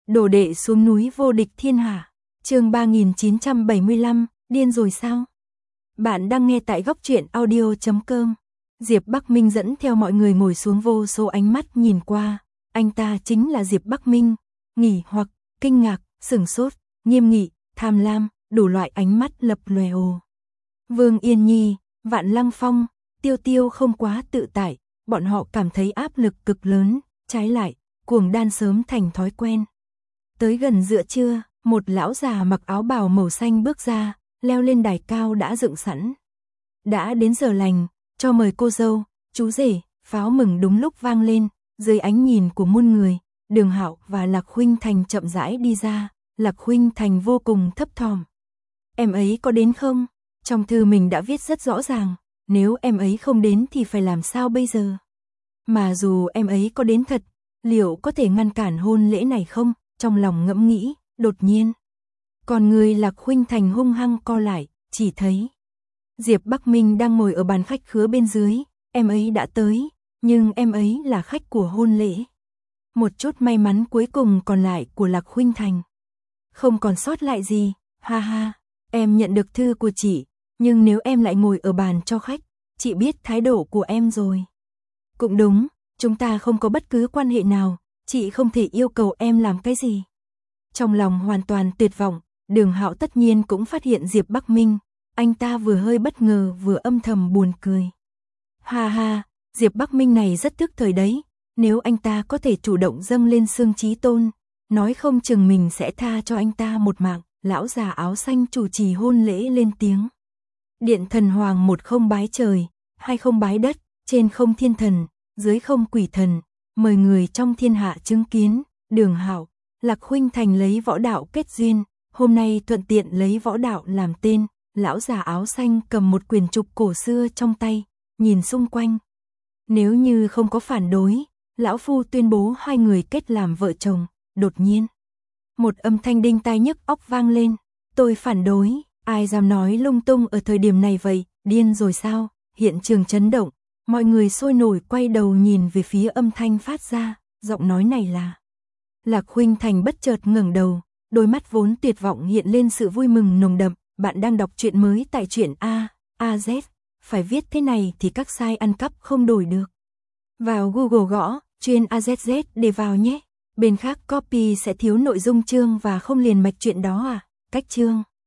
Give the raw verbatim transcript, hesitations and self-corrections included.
Đồ đệ xuống núi vô địch thiên hạ. Chương ba nghìn chín trăm bảy mươi lăm, điên rồi sao? Bạn đang nghe tại góc truyện audio chấm com. Diệp Bắc Minh dẫn theo mọi người ngồi xuống, vô số ánh mắt nhìn qua. Anh ta chính là Diệp Bắc Minh. Nghỉ hoặc, kinh ngạc, sửng sốt, nghiêm nghị, tham lam, đủ loại ánh mắt lập lòe ồ. Vương Yên Nhi, Vạn Lăng Phong, Tiêu Tiêu không quá tự tại, bọn họ cảm thấy áp lực cực lớn, trái lại, cuồng đan sớm thành thói quen. Tới gần giữa trưa, một lão già mặc áo bào màu xanh bước ra, leo lên đài cao đã dựng sẵn. Đã đến giờ lành, cho mời cô dâu, chú rể, pháo mừng đúng lúc vang lên, dưới ánh nhìn của muôn người, Đường Hạo và Lạc Khuynh Thành chậm rãi đi ra, Lạc Khuynh Thành vô cùng thấp thỏm. Em ấy có đến không? Trong thư mình đã viết rất rõ ràng, nếu em ấy không đến thì phải làm sao bây giờ? Mà dù em ấy có đến thật, liệu có thể ngăn cản hôn lễ này không? Trong lòng ngẫm nghĩ, đột nhiên. Còn người Lạc Khuynh Thành hung hăng co lại, chỉ thấy Diệp Bắc Minh đang ngồi ở bàn khách khứa bên dưới, em ấy đã tới, nhưng em ấy là khách của hôn lễ. Một chút may mắn cuối cùng còn lại của Lạc Khuynh Thành. Không còn sót lại gì, ha ha, em nhận được thư của chị, nhưng nếu em lại ngồi ở bàn cho khách, chị biết thái độ của em rồi. Cũng đúng, chúng ta không có bất cứ quan hệ nào, chị không thể yêu cầu em làm cái gì. Trong lòng hoàn toàn tuyệt vọng, Đường Hạo tất nhiên cũng phát hiện Diệp Bắc Minh, anh ta vừa hơi bất ngờ vừa âm thầm buồn cười. Ha ha, Diệp Bắc Minh này rất tức thời đấy, nếu anh ta có thể chủ động dâng lên xương chí tôn, nói không chừng mình sẽ tha cho anh ta một mạng. Lão già áo xanh chủ trì hôn lễ lên tiếng. Điện thần hoàng một không bái trời, hai không bái đất, trên không thiên thần, dưới không quỷ thần, mời người trong thiên hạ chứng kiến. Đường Hạo, Lạc Khuynh Thành lấy võ đạo kết duyên, hôm nay thuận tiện lấy võ đạo làm tên. Lão già áo xanh cầm một quyển trục cổ xưa trong tay, nhìn xung quanh. Nếu như không có phản đối, lão phu tuyên bố hai người kết làm vợ chồng. Đột nhiên, một âm thanh đinh tai nhức óc vang lên. Tôi phản đối, ai dám nói lung tung ở thời điểm này vậy, điên rồi sao? Hiện trường chấn động, mọi người sôi nổi quay đầu nhìn về phía âm thanh phát ra, giọng nói này là. Lạc Khuynh Thành bất chợt ngẩng đầu, đôi mắt vốn tuyệt vọng hiện lên sự vui mừng nồng đậm. Bạn đang đọc truyện mới tại truyện A, A Z, phải viết thế này thì các site ăn cắp không đổi được. Vào Google gõ, chuyên A Z Z để vào nhé. Bên khác copy sẽ thiếu nội dung chương và không liền mạch chuyện đó à? Cách chương